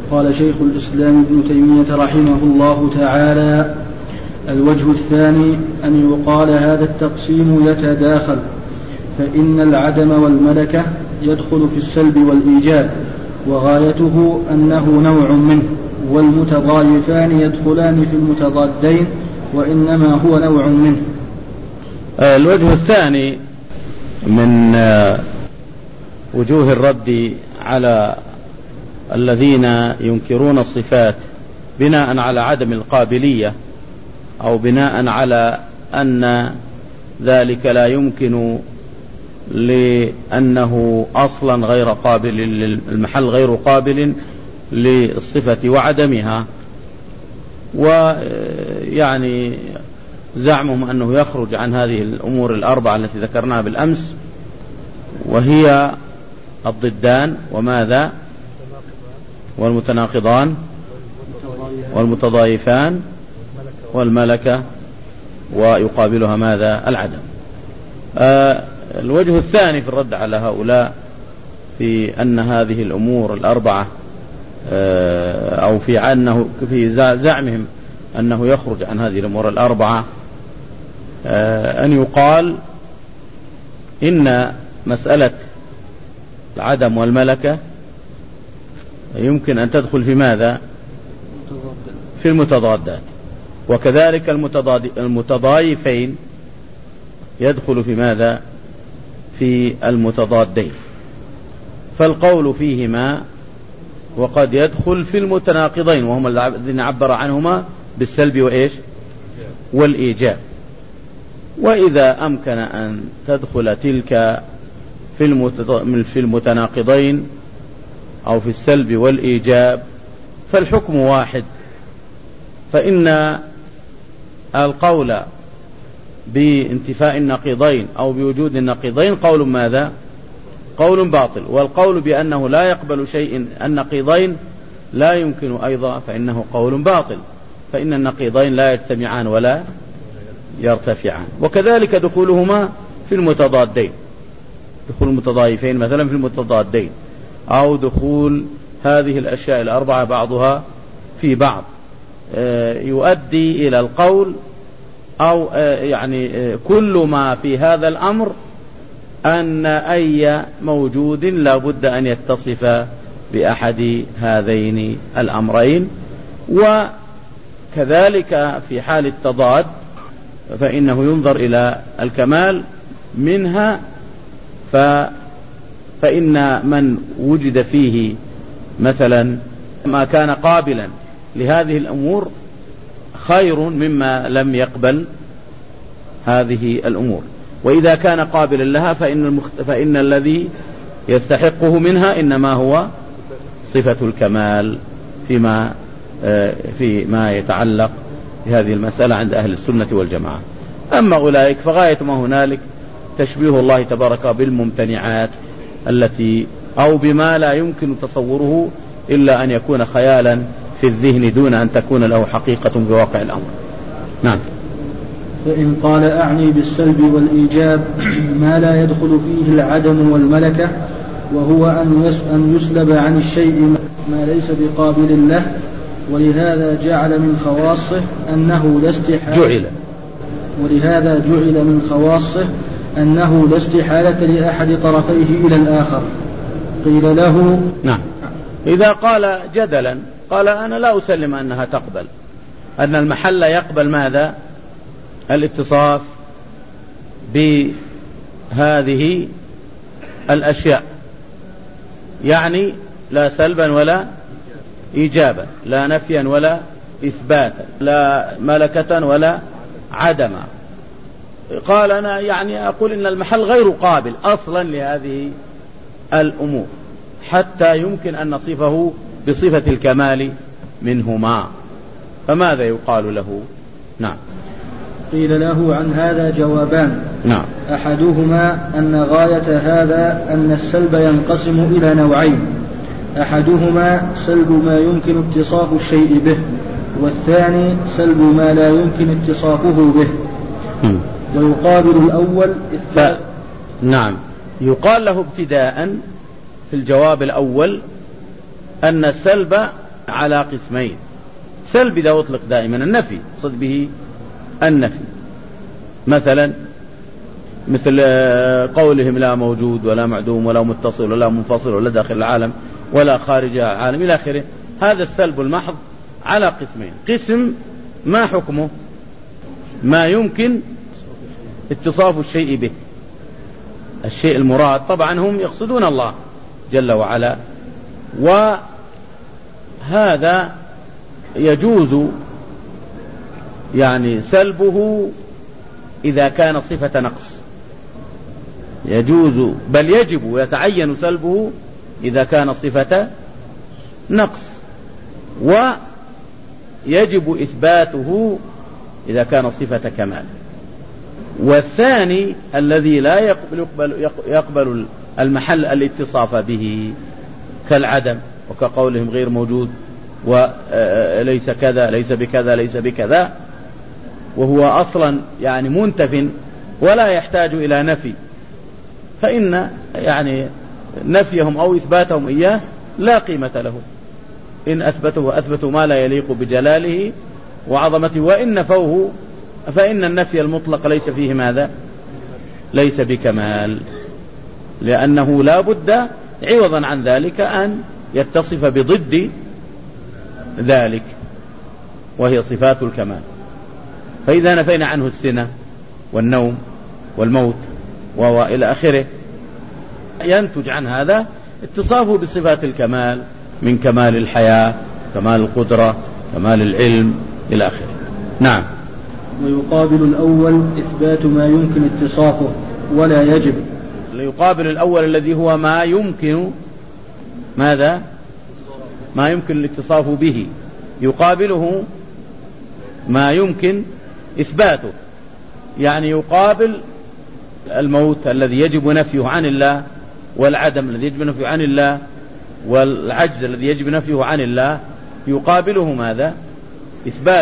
قال شيخ الإسلام ابن تيمية رحمه الله تعالى: الوجه الثاني أن يقال هذا التقسيم يتداخل، فإن العدم والملكة يدخل في السلب والإيجاب، وغايته أنه نوع منه، والمتضايفان يدخلان في المتضادين، وإنما هو نوع منه. الوجه الثاني من وجوه الرد على الذين ينكرون الصفات بناء على عدم القابلية، أو بناء على أن ذلك لا يمكن لأنه أصلا غير قابل، المحل غير قابل للصفة وعدمها، ويعني زعمهم أنه يخرج عن هذه الأمور الأربعة التي ذكرناها بالأمس، وهي الضدان وماذا؟ والمتناقضان والمتضايفان والملكة، ويقابلها ماذا؟ العدم. الوجه الثاني في الرد على هؤلاء في أن هذه الأمور الأربعة، أو في زعمهم أنه يخرج عن هذه الأمور الأربعة، أن يقال إن مسألة العدم والملكة يمكن أن تدخل في ماذا؟ في المتضادات، وكذلك المتضايفين يدخل في ماذا؟ في المتضادين، فالقول فيهما وقد يدخل في المتناقضين، وهم الذين عبر عنهما بالسلب وإيش؟ والإيجاب. وإذا أمكن أن تدخل تلك في المتناقضين أو في السلب والإيجاب فالحكم واحد، فإن القول بانتفاء النقيضين أو بوجود النقيضين قول ماذا؟ قول باطل. والقول بأنه لا يقبل شيء النقيضين لا يمكن أيضا، فإنه قول باطل، فإن النقيضين لا يجتمعان ولا يرتفعان. وكذلك دخولهما في المتضادين، دخول المتضايفين مثلا في المتضادين، أو دخول هذه الأشياء الأربعة بعضها في بعض يؤدي إلى القول، أو يعني كل ما في هذا الأمر أن أي موجود لا بد أن يتصف بأحد هذين الأمرين. وكذلك في حال التضاد فإنه ينظر إلى الكمال منها، فإن من وجد فيه مثلا ما كان قابلا لهذه الأمور خير مما لم يقبل هذه الأمور، وإذا كان قابلا لها فإن الذي يستحقه منها إنما هو صفة الكمال فيما يتعلق بهذه المسألة عند أهل السنة والجماعة. أما أولئك فغاية ما هنالك تشبيه الله تبارك بالممتنعات التي أو بما لا يمكن تصوره إلا أن يكون خيالا في الذهن دون أن تكون له حقيقة بواقع الأمر. نعم. فإن قال أعني بالسلب والإيجاب ما لا يدخل فيه العدم والملكة، وهو أن يسلب عن الشيء ما ليس بقابل له، ولهذا جعل من خواصه أنه لا استحالة ولهذا جعل من خواصه أنه لا استحالة لأحد طرفيه إلى الآخر. قيل له نعم. إذا قال جدلا قال أنا لا أسلم أنها تقبل، أن المحل يقبل ماذا؟ الاتصاف بهذه الأشياء، يعني لا سلبا ولا إيجابا، لا نفيا ولا إثباتا، لا ملكة ولا عدما. قال أنا يعني أقول إن المحل غير قابل أصلا لهذه الأمور حتى يمكن أن نصفه بصفة الكمال منهما، فماذا يقال له؟ نعم. قيل له عن هذا جوابان. نعم. أحدهما أن غاية هذا أن السلب ينقسم إلى نوعين، أحدهما سلب ما يمكن اتصاف الشيء به، والثاني سلب ما لا يمكن اتصافه به. ويقابل الأول نعم. يقال له ابتداء في الجواب الأول أن السلب على قسمين. سلب إذا أطلق دائما النفي صد به النفي، مثل قولهم لا موجود ولا معدوم ولا متصل ولا منفصل ولا داخل العالم ولا خارج العالم إلى آخره. هذا السلب المحض على قسمين. قسم ما حكمه؟ ما يمكن اتصاف الشيء به، الشيء المراد. طبعا هم يقصدون الله جل وعلا، وهذا يجوز يعني سلبه إذا كان صفة نقص، يجوز بل يجب ويتعين سلبه إذا كان صفة نقص، ويجب إثباته إذا كان صفة كمال. والثاني الذي لا يقبل المحل الاتصاف به كالعدم، وكقولهم غير موجود وليس كذا ليس بكذا ليس بكذا، وهو أصلا يعني منتف ولا يحتاج إلى نفي، فإن يعني نفيهم أو إثباتهم إياه لا قيمة له. إن أثبتوا ما لا يليق بجلاله وعظمته، وإن نفوه فإن النفي المطلق ليس فيه ماذا؟ ليس بكمال، لأنه لا بد عوضا عن ذلك أن يتصف بضد ذلك وهي صفات الكمال. فإذا نفينا عنه السنة والنوم والموت وإلى آخره ينتج عن هذا اتصافه بصفات الكمال من كمال الحياة، كمال القدرة، كمال العلم إلى آخره. نعم. ويقابل الأول إثبات ما يمكن اتصافه ولا يجب. يقابل الأول الذي هو ما يمكن ماذا؟ ما يمكن الاتصاف به، يقابله ما يمكن إثباته، يعني يقابل الموت الذي يجب نفيه عن الله، والعدم الذي يجب نفيه عن الله، والعجز الذي يجب نفيه عن الله، يقابله ماذا؟ إثبات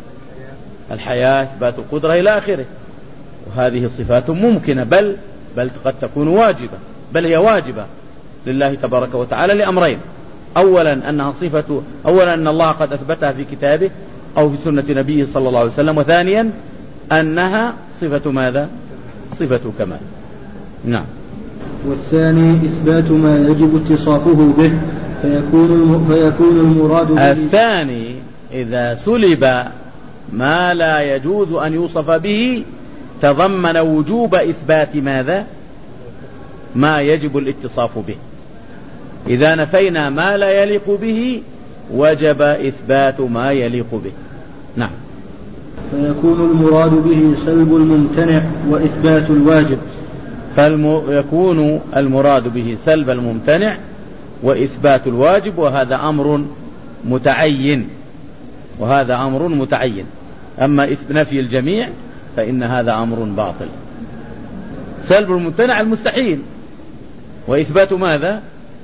الحياة، إثبات القدرة إلى آخره. وهذه صفات ممكنة بل قد تكون واجبة، بل هي واجبة لله تبارك وتعالى لأمرين: أولا أنها صفة، أولا أن الله قد أثبتها في كتابه أو في سنة نبيه صلى الله عليه وسلم، وثانيا أنها صفة ماذا؟ صفة كمال. نعم. والثاني إثبات ما يجب اتصافه به فيكون المراد به. الثاني إذا سلب ما لا يجوز أن يوصف به تضمن وجوب إثبات ماذا؟ ما يجب الاتصاف به. إذا نفينا ما لا يليق به وجب إثبات ما يليق به. نعم. فيكون المراد به سلب الممتنع وإثبات الواجب. فيكون المراد به سلب الممتنع وإثبات الواجب، وهذا أمر متعين، وهذا أمر متعين. أما نفي الجميع فإن هذا أمر باطل. سلب الممتنع المستحيل، وإثبات ماذا؟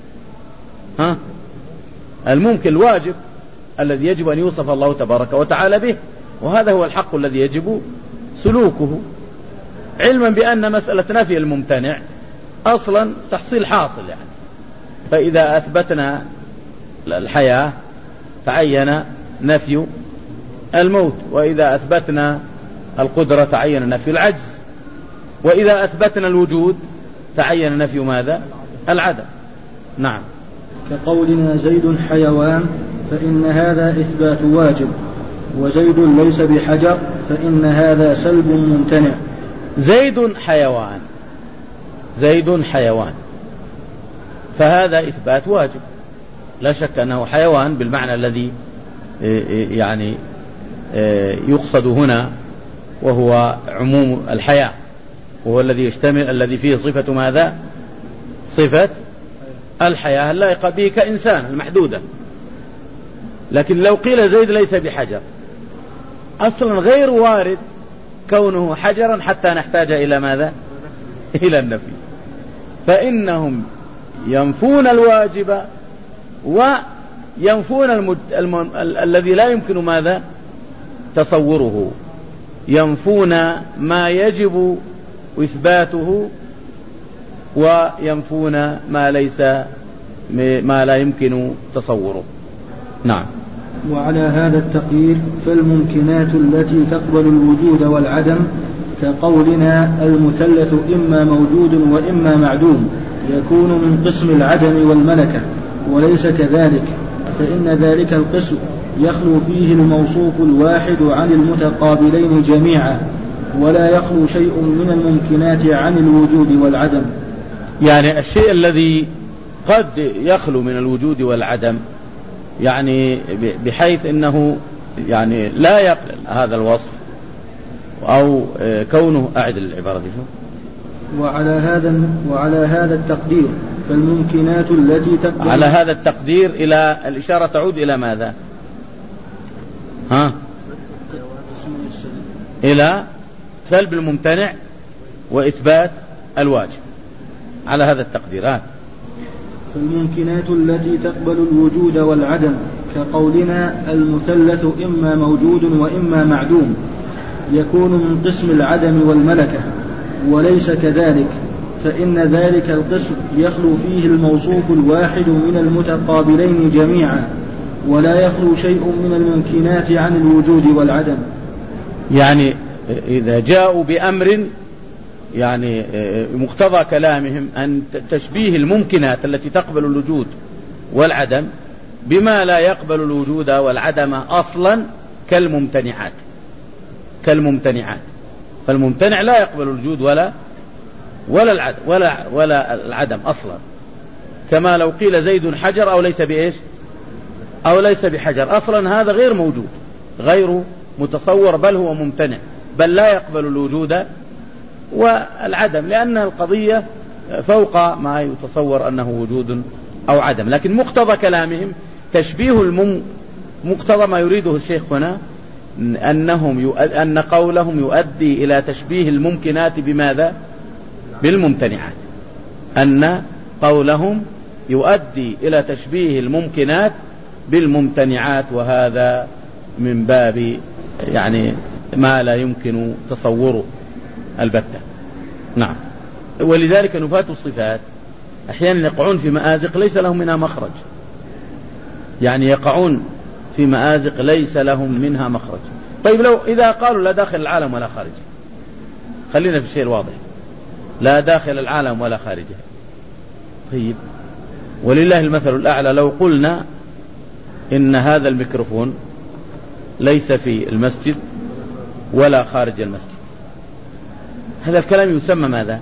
الممكن الواجب الذي يجب أن يوصف الله تبارك وتعالى به، وهذا هو الحق الذي يجب سلوكه، علما بأن مسألة نفي الممتنع أصلا تحصيل حاصل يعني. فإذا أثبتنا الحياة تعين نفي الموت، وإذا أثبتنا القدرة تعين نفي العجز، وإذا أثبتنا الوجود تعين نفي ماذا؟ العدم. نعم. كقولنا زيد حيوان فإن هذا إثبات واجب، وزيد ليس بحجر فإن هذا سلب ممتنع. زيد حيوان، زيد حيوان، فهذا إثبات واجب، لا شك أنه حيوان بالمعنى الذي يعني يقصد هنا، وهو عموم الحياة، وهو الذي يشتمل الذي فيه صفة ماذا؟ صفة الحياة اللائقة به كإنسان المحدودة. لكن لو قيل زيد ليس بحجر، أصلا غير وارد كونه حجرا حتى نحتاج إلى ماذا؟ إلى النفي. فإنهم ينفون الواجب وينفون الذي لا يمكن ماذا؟ تصوره، ينفون ما يجب إثباته وينفون ما لا يمكن تصوره. نعم. وعلى هذا التقدير فالممكنات التي تقبل الوجود والعدم كقولنا المثلث إما موجود وإما معدوم يكون من قسم العدم والملكة، وليس كذلك، فإن ذلك القسم يخلو فيه الموصوف الواحد عن المتقابلين جميعا، ولا يخلو شيء من الممكنات عن الوجود والعدم. يعني الشيء الذي قد يخلو من الوجود والعدم، يعني بحيث أنه يعني لا يقبل هذا الوصف أو كونه أعدل العبارة دي. وعلى هذا التقدير فالممكنات التي تقبل، على هذا التقدير إلى الإشارة تعود إلى ماذا؟ إلى سلب الممتنع وإثبات الواجب على هذا التقدير. فالممكنات التي تقبل الوجود والعدم كقولنا المثلث إما موجود وإما معدوم يكون من قسم العدم والملكة، وليس كذلك، فإن ذلك القسم يخلو فيه الموصوف الواحد من المتقابلين جميعا، ولا يخلو شيء من الممكنات عن الوجود والعدم. يعني إذا جاءوا بأمر يعني مقتضى كلامهم أن تشبيه الممكنات التي تقبل الوجود والعدم بما لا يقبل الوجود والعدم أصلا كالممتنعات. فالممتنع لا يقبل الوجود ولا العدم أصلا، كما لو قيل زيد حجر أو ليس بإيش أو ليس بحجر، أصلا هذا غير موجود غير متصور، بل هو ممتنع، بل لا يقبل الوجود والعدم، لأن القضية فوق ما يتصور أنه وجود أو عدم. لكن مقتضى كلامهم تشبيه مقتضى ما يريده الشيخ هنا أن قولهم يؤدي إلى تشبيه الممكنات بماذا؟ بالممتنعات. أن قولهم يؤدي إلى تشبيه الممكنات بالممتنعات، وهذا من باب يعني ما لا يمكن تصوره البتة. نعم. ولذلك نفاة الصفات أحيانا يقعون في مآزق ليس لهم منها مخرج، يعني يقعون في مآزق ليس لهم منها مخرج. طيب لو إذا قالوا لا داخل العالم ولا خارجه، خلينا في الشيء الواضح، لا داخل العالم ولا خارجه، طيب ولله المثل الأعلى، لو قلنا إن هذا الميكروفون ليس في المسجد ولا خارج المسجد، هذا الكلام يسمى ماذا؟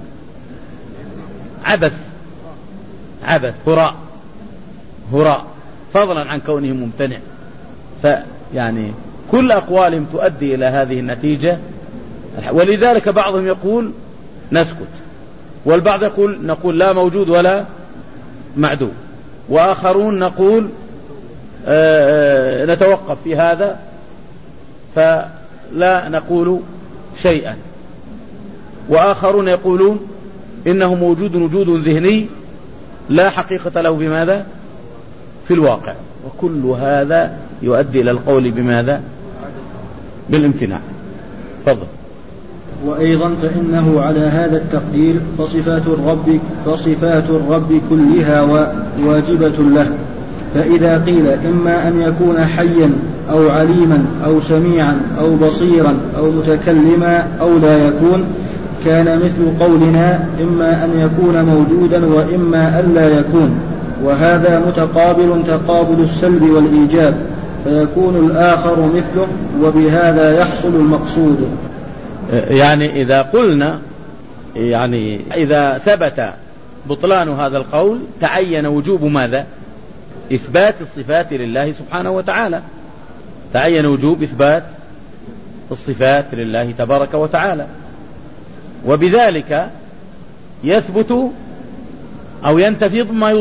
عبث، هراء، فضلا عن كونه ممتنع. فيعني كل أقوالهم تؤدي إلى هذه النتيجة. ولذلك بعضهم يقول نسكت، والبعض نقول لا موجود ولا معدوم، وآخرون نقول نتوقف في هذا فلا نقول شيئا، وآخرون يقولون إنه موجود وجود ذهني لا حقيقة له بماذا؟ في الواقع. وكل هذا يؤدي إلى القول بماذا؟ بالامتناع. فضل. وأيضا فإنه على هذا التقدير فصفات الرب كلها واجبة له. فإذا قيل إما أن يكون حيا أو عليما أو سميعا أو بصيرا أو متكلما أو لا يكون، كان مثل قولنا إما أن يكون موجودا وإما أن لا يكون، وهذا متقابل تقابل السلب والإيجاب، فيكون الآخر مثله، وبهذا يحصل المقصود. يعني إذا قلنا يعني إذا ثبت بطلان هذا القول تعين وجوب ماذا؟ إثبات الصفات لله سبحانه وتعالى، تعين وجوب إثبات الصفات لله تبارك وتعالى، وبذلك يثبت أو ينتفي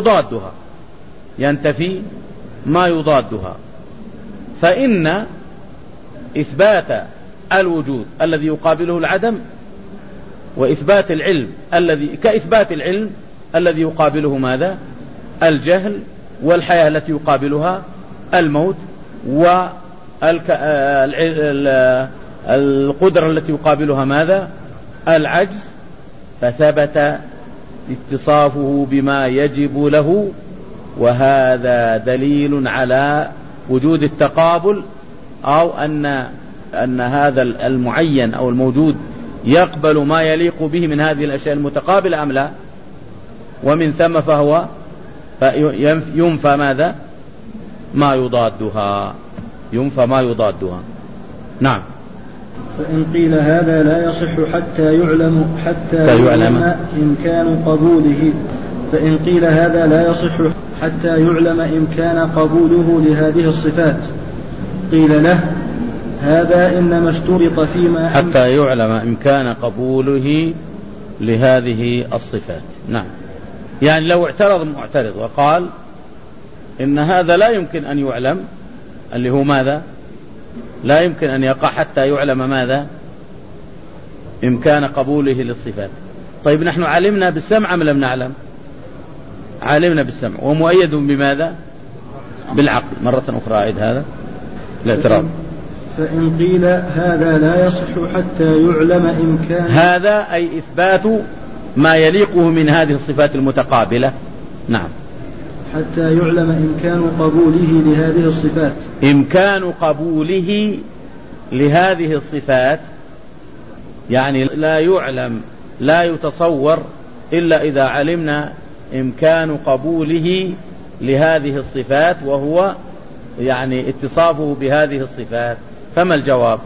ما يضادها، فإن إثبات الوجود الذي يقابله العدم وإثبات العلم كإثبات العلم الذي يقابله ماذا؟ الجهل، والحياة التي يقابلها الموت، والقدرة التي يقابلها ماذا؟ العجز، فثبت اتصافه بما يجب له، وهذا دليل على وجود التقابل، أو أن هذا المعين أو الموجود يقبل ما يليق به من هذه الأشياء المتقابلة أم لا، ومن ثم فهو ينفى ماذا؟ ما يضادها، ينفى ما يضادها. نعم. فإن قيل هذا لا يصح حتى يعلم إمكان قبوله، فإن قيل هذا لا يصح حتى يعلم إمكان قبوله لهذه الصفات، قيل له هذا إنما اشترط فيما حتى يعلم إمكان قبوله لهذه الصفات. نعم. يعني لو اعترض معترض وقال إن هذا لا يمكن أن يعلم، اللي هو ماذا؟ لا يمكن أن يقع حتى يعلم ماذا؟ إمكان قبوله للصفات. طيب نحن علمنا بالسمع أم لم نعلم؟ علمنا بالسمع، ومؤيد بماذا؟ بالعقل. مرة أخرى أعيد هذا الاعتراض. فإن قيل هذا لا يصح حتى يعلم إمكان، هذا أي إثبات ما يليقه من هذه الصفات المتقابلة. نعم. حتى يعلم إمكان قبوله لهذه الصفات. إمكان قبوله لهذه الصفات يعني لا يعلم، لا يتصور إلا إذا علمنا إمكان قبوله لهذه الصفات، وهو يعني اتصافه بهذه الصفات. فما الجواب؟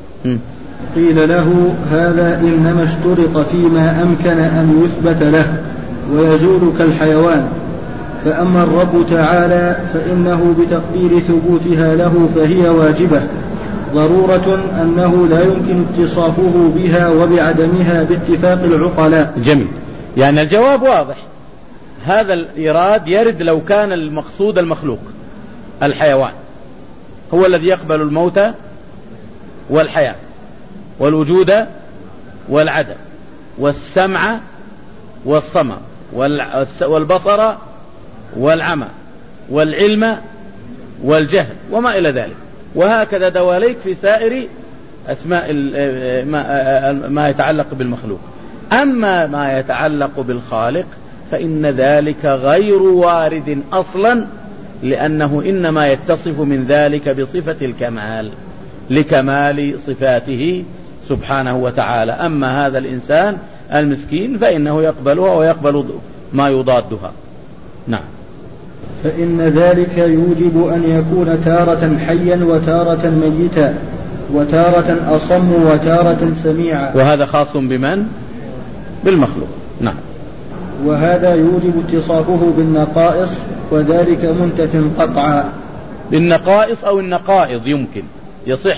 قيل له هذا إنما اشترط فيما أمكن أن يثبت له ويزول كالحيوان، فأما الرب تعالى فإنه بتقدير ثبوتها له فهي واجبة ضرورة أنه لا يمكن اتصافه بها وبعدمها باتفاق العقلاء. جميل. يعني الجواب واضح. هذا الإيراد يرد لو كان المقصود المخلوق الحيوان هو الذي يقبل الموت والحياة والوجود والعدم والسمع والصمم والبصر والعمى والعلم والجهل وما إلى ذلك، وهكذا دواليك في سائر أسماء ما يتعلق بالمخلوق. أما ما يتعلق بالخالق فإن ذلك غير وارد أصلا، لأنه إنما يتصف من ذلك بصفة الكمال لكمال صفاته سبحانه وتعالى. أما هذا الإنسان المسكين فإنه يقبلها ويقبل ما يضادها. نعم. فإن ذلك يوجب أن يكون تارة حيا وتارة ميتا وتارة أصم وتارة سميعا. وهذا خاص بمن؟ بالمخلوق. نعم. وهذا يوجب اتصافه بالنقائص، وذلك منتف قطعا. بالنقائص أو النقائض يمكن يصح،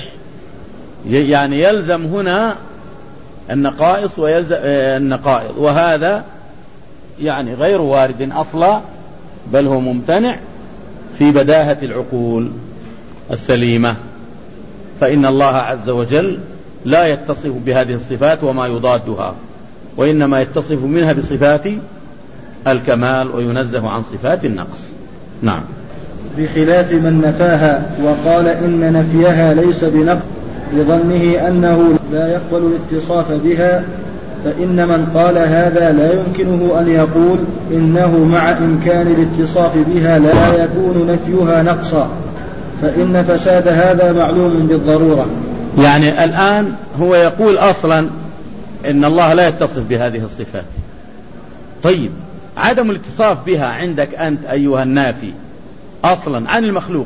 يعني يلزم هنا النقائص ويلزم النقائض، وهذا يعني غير وارد أصلا، بل هو ممتنع في بداهة العقول السليمة. فإن الله عز وجل لا يتصف بهذه الصفات وما يضادها، وإنما يتصف منها بصفات الكمال وينزه عن صفات النقص. نعم. بخلاف من نفاها وقال إن نفيها ليس بنقص لظنه أنه لا يقبل الاتصاف بها، فإن من قال هذا لا يمكنه أن يقول إنه مع إمكان الاتصاف بها لا يكون نفيها نقصا، فإن فساد هذا معلوم بالضرورة. يعني الآن هو يقول أصلا إن الله لا يتصف بهذه الصفات. طيب عدم الاتصاف بها عندك أنت أيها النافي أصلا عن المخلوق،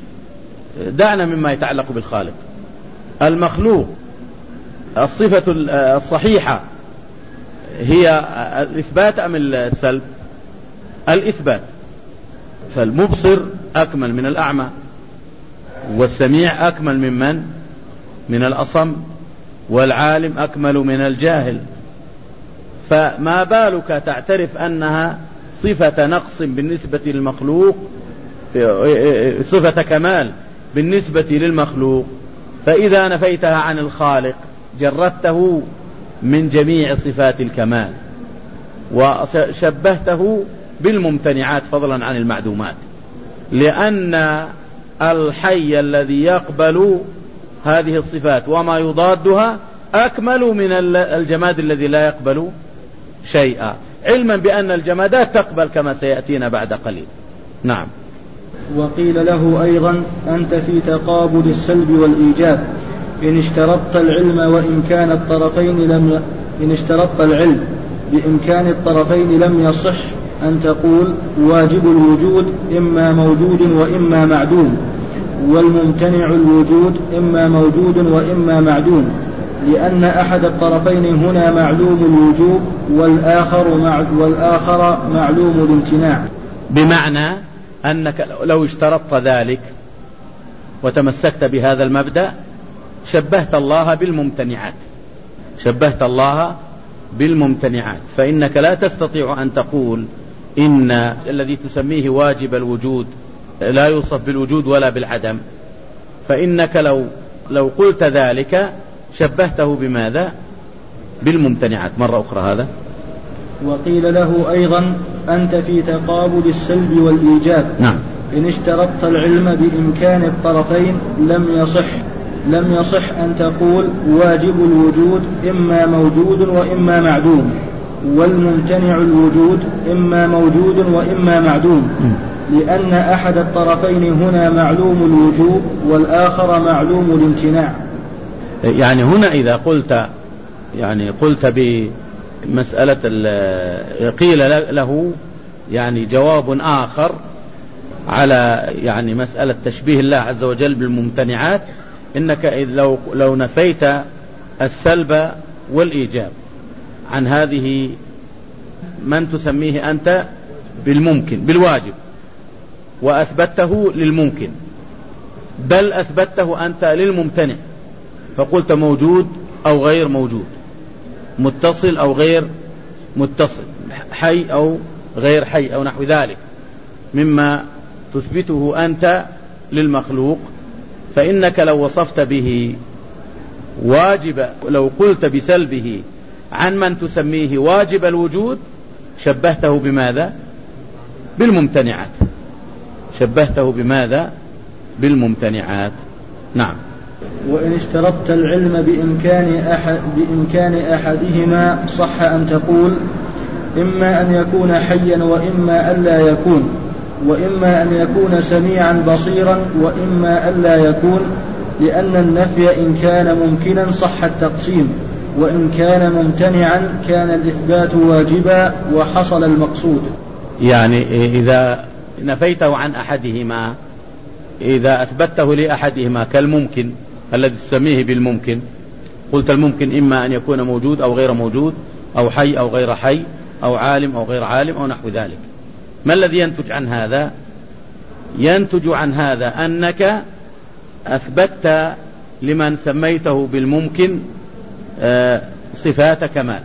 دعنا مما يتعلق بالخالق. المخلوق الصفة الصحيحة هي الإثبات أم السلب؟ الإثبات. فالمبصر أكمل من الأعمى، والسميع أكمل من الأصم، والعالم أكمل من الجاهل. فما بالك تعترف أنها صفة نقص بالنسبة للمخلوق، صفة كمال بالنسبة للمخلوق، فإذا نفيتها عن الخالق جردته من جميع صفات الكمال وشبهته بالممتنعات فضلا عن المعدومات، لأن الحي الذي يقبل هذه الصفات وما يضادها أكمل من الجماد الذي لا يقبل شيئا، علما بأن الجمادات تقبل كما سيأتينا بعد قليل. نعم. وقيل له أيضا أنت في تقابل السلب والإيجاب إن اشترطت العلم بإمكان الطرفين لم يصح أن تقول واجب الوجود إما موجود وإما معدوم، والممتنع الوجود إما موجود وإما معدوم، لأن أحد الطرفين هنا معلوم الوجوب والآخر معلوم الامتناع. بمعنى أنك لو اشترطت ذلك وتمسكت بهذا المبدأ شبهت الله بالممتنعات، فإنك لا تستطيع أن تقول إن الذي تسميه واجب الوجود لا يوصف بالوجود ولا بالعدم، فإنك لو قلت ذلك شبهته بماذا؟ بالممتنعات. مرة أخرى هذا. وقيل له أيضا أنت في تقابل السلب والإيجاب. نعم. إن اشترطت العلم بإمكان الطرفين لم يصح أن تقول واجب الوجود إما موجود وإما معدوم، والممتنع الوجود إما موجود وإما معدوم، لأن أحد الطرفين هنا معلوم الوجوب والآخر معلوم الامتناع. يعني هنا إذا قلت بمسألة قيل له يعني جواب آخر على يعني مسألة تشبيه الله عز وجل بالممتنعات، إنك لو نفيت السلب والإيجاب عن هذه من تسميه أنت بالممكن بالواجب وأثبته للممكن، بل أثبته أنت للممتنع، فقلت موجود أو غير موجود، متصل أو غير متصل، حي أو غير حي أو نحو ذلك مما تثبته أنت للمخلوق، فإنك لو وصفت به واجب، لو قلت بسلبه عن من تسميه واجب الوجود شبهته بماذا؟ بالممتنعات. بالممتنعات. نعم. وإن اشترطت العلم بإمكان أحدهما صح أن تقول إما أن يكون حيا وإما أن لا يكون، وإما أن يكون سميعا بصيرا وإما أن لا يكون، لأن النفي إن كان ممكنا صح التقسيم، وإن كان ممتنعا كان الإثبات واجبا وحصل المقصود. يعني إذا نفيته عن أحدهما، إذا أثبته لأحدهما كالممكن الذي تسميه بالممكن، قلت الممكن إما أن يكون موجود أو غير موجود أو حي أو غير حي أو عالم أو غير عالم أو نحو ذلك، ما الذي ينتج عن هذا؟ ينتج عن هذا أنك أثبتت لمن سميته بالممكن صفات كمال،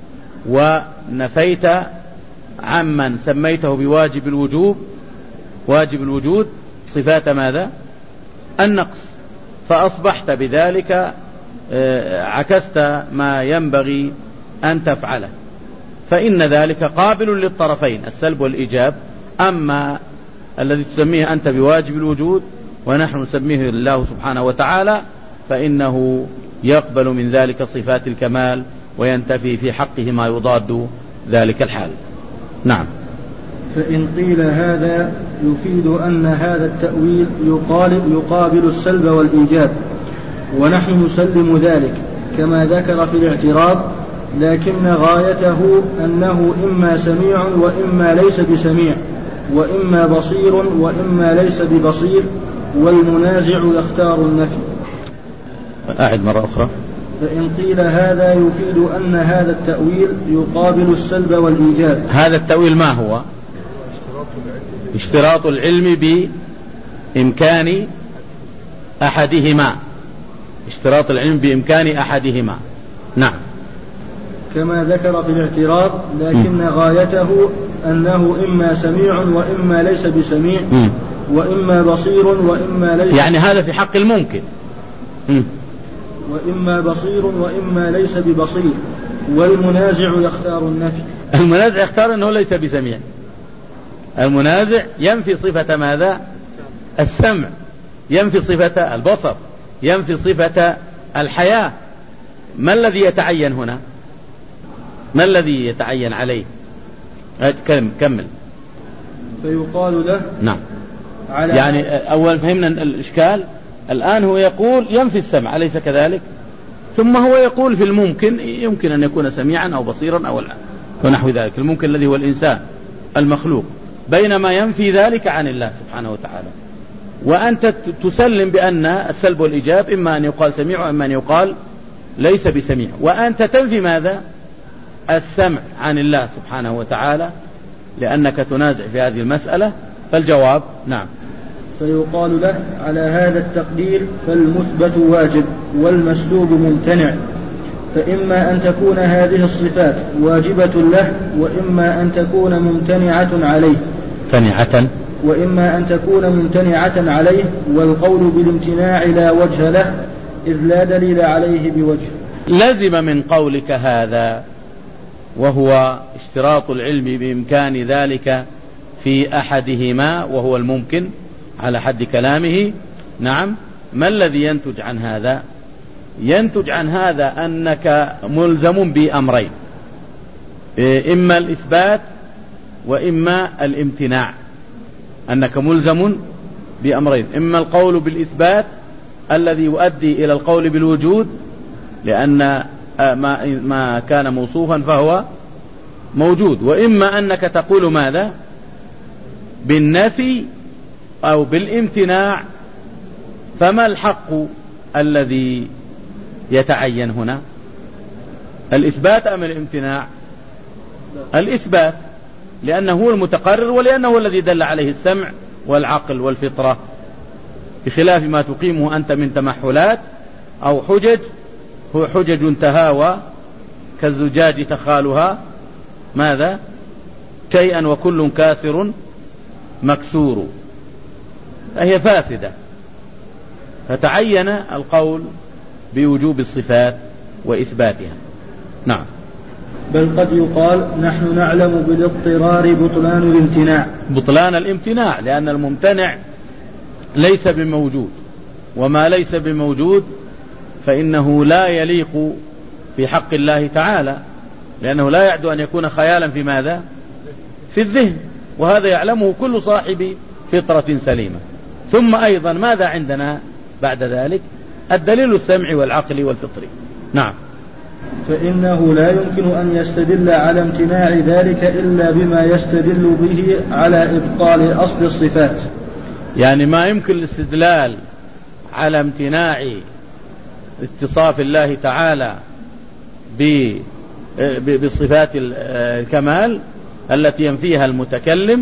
ونفيت عمن سميته بواجب الوجود صفات ماذا؟ النقص، فأصبحت بذلك عكست ما ينبغي أن تفعله، فإن ذلك قابل للطرفين السلب والإيجاب. أما الذي تسميه أنت بواجب الوجود ونحن نسميه الله سبحانه وتعالى فإنه يقبل من ذلك صفات الكمال وينتفي في حقه ما يضاد ذلك الحال. نعم. فإن قيل هذا يفيد أن هذا التأويل يقابل السلب والإيجاب، ونحن نسلم ذلك كما ذكر في الاعتراض، لكن غايته أنه إما سميع وإما ليس بسميع، وإما بصير وإما ليس ببصير، والمنازع يختار النفي. أعد مرة أخرى. فإن قيل هذا يفيد أن هذا التأويل يقابل السلب والإيجاب. هذا التأويل ما هو؟ اشتراط العلم بإمكان أحدهما. اشتراط العلم بإمكان أحدهما. نعم. كما ذكر في الاعتراض، لكن غايته أنه إما سميع وإما ليس بسميع، وإما بصير وإما ليس، يعني هذا في حق الممكن. وإما بصير وإما ليس ببصير، والمنازع يختار النفي. المنازع يختار أنه ليس بسميع. المنازع ينفي صفة ماذا؟ السمع، ينفي صفة البصر، ينفي صفة الحياة. ما الذي يتعين هنا؟ ما الذي يتعين عليه؟ كمل. فيقال له نعم. يعني أول فهمنا الإشكال. الآن هو يقول ينفي السمع، أليس كذلك؟ ثم هو يقول في الممكن يمكن أن يكون سميعا أو بصيرا أو ونحو ذلك، الممكن الذي هو الإنسان المخلوق، بينما ينفي ذلك عن الله سبحانه وتعالى. وأنت تسلم بأن السلب والإيجاب إما أن يقال سميع وإما أن يقال ليس بسميع، وأنت تنفي ماذا؟ السمع عن الله سبحانه وتعالى، لأنك تنازع في هذه المسألة. فالجواب نعم. فيقال له على هذا التقدير فالمثبت واجب والمسلوب ممتنع، فإما أن تكون هذه الصفات واجبة له وإما أن تكون ممتنعة عليه عليه، والقول بالامتناع لا وجه له إذ لا دليل عليه بوجه. لزم من قولك هذا، وهو اشتراط العلم بإمكان ذلك في أحدهما وهو الممكن على حد كلامه. نعم. ما الذي ينتج عن هذا؟ ينتج عن هذا أنك ملزم بأمرين، إما الإثبات وإما الامتناع. أنك ملزم بأمرين، إما القول بالإثبات الذي يؤدي إلى القول بالوجود، لأن ما كان موصوفا فهو موجود، وإما أنك تقول ماذا؟ بالنفي أو بالامتناع. فما الحق الذي يتعين هنا؟ الإثبات أم الامتناع؟ الإثبات، لأنه هو المتقرر ولأنه هو الذي دل عليه السمع والعقل والفطرة، بخلاف ما تقيمه أنت من تمحلات أو حجج. هو حجج تهاوى كالزجاج تخالها ماذا؟ شيئا وكل كاسر مكسور، فهي فاسدة. فتعين القول بوجوب الصفات وإثباتها. نعم. بل قد يقال نحن نعلم بالاضطرار بطلان الامتناع، لأن الممتنع ليس بموجود، وما ليس بموجود فإنه لا يليق في حق الله تعالى، لأنه لا يعد أن يكون خيالا في ماذا؟ في الذهن، وهذا يعلمه كل صاحب فطرة سليمة. ثم أيضا ماذا عندنا بعد ذلك؟ الدليل السمعي والعقلي والفطري. نعم. فإنه لا يمكن أن يستدل على امتناع ذلك إلا بما يستدل به على إبطال أصل الصفات. يعني ما يمكن الاستدلال على امتناع اتصاف الله تعالى بصفات الكمال التي ينفيها المتكلم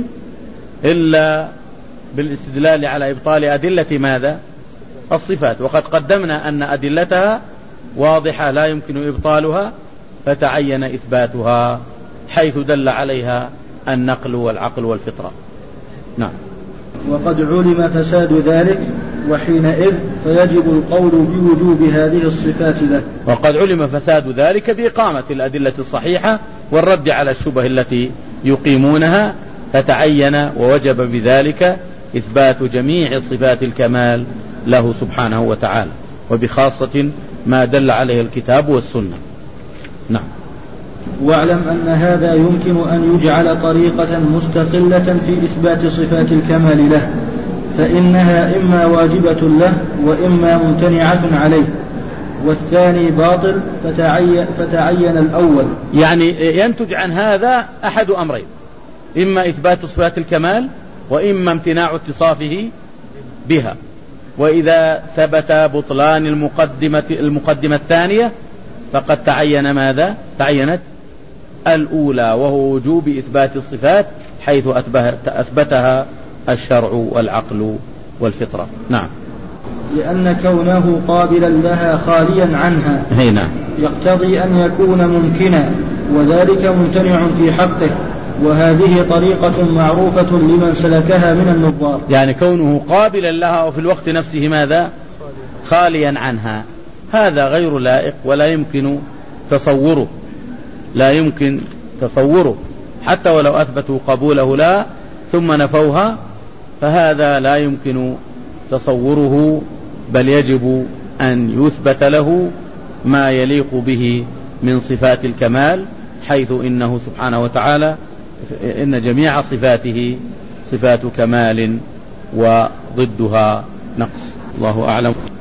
إلا بالاستدلال على إبطال أدلة ماذا؟ الصفات. وقد قدمنا أن أدلتها واضحة لا يمكن إبطالها، فتعين إثباتها حيث دل عليها النقل والعقل والفطرة. نعم. وقد علم فساد ذلك، وحينئذ فيجب القول بوجوب هذه الصفات له. وقد علم فساد ذلك بإقامة الأدلة الصحيحة والرد على الشبه التي يقيمونها، فتعين ووجب بذلك إثبات جميع صفات الكمال له سبحانه وتعالى، وبخاصة ما دل عليه الكتاب والسنة. نعم. واعلم أن هذا يمكن أن يجعل طريقة مستقلة في إثبات صفات الكمال له، فإنها إما واجبة له وإما ممتنعة عليه، والثاني باطل فتعين الأول. يعني ينتج عن هذا أحد أمرين، إما إثبات صفات الكمال وإما امتناع اتصافه بها. وإذا ثبت بطلان المقدمة الثانية فقد تعين ماذا؟ تعينت الأولى، وهو وجوب إثبات الصفات حيث أثبتها الشرع والعقل والفطرة. نعم. لأن كونه قابلا لها خاليا عنها هنا يقتضي أن يكون ممكنا، وذلك ممتنع في حقه، وهذه طريقة معروفة لمن سلكها من النظار. يعني كونه قابلا لها وفي الوقت نفسه ماذا؟ خاليا عنها، هذا غير لائق ولا يمكن تصوره، لا يمكن تصوره، حتى ولو أثبتوا قبوله لا ثم نفوها فهذا لا يمكن تصوره، بل يجب أن يثبت له ما يليق به من صفات الكمال، حيث إنه سبحانه وتعالى إن جميع صفاته صفات كمال وضدها نقص. الله أعلم.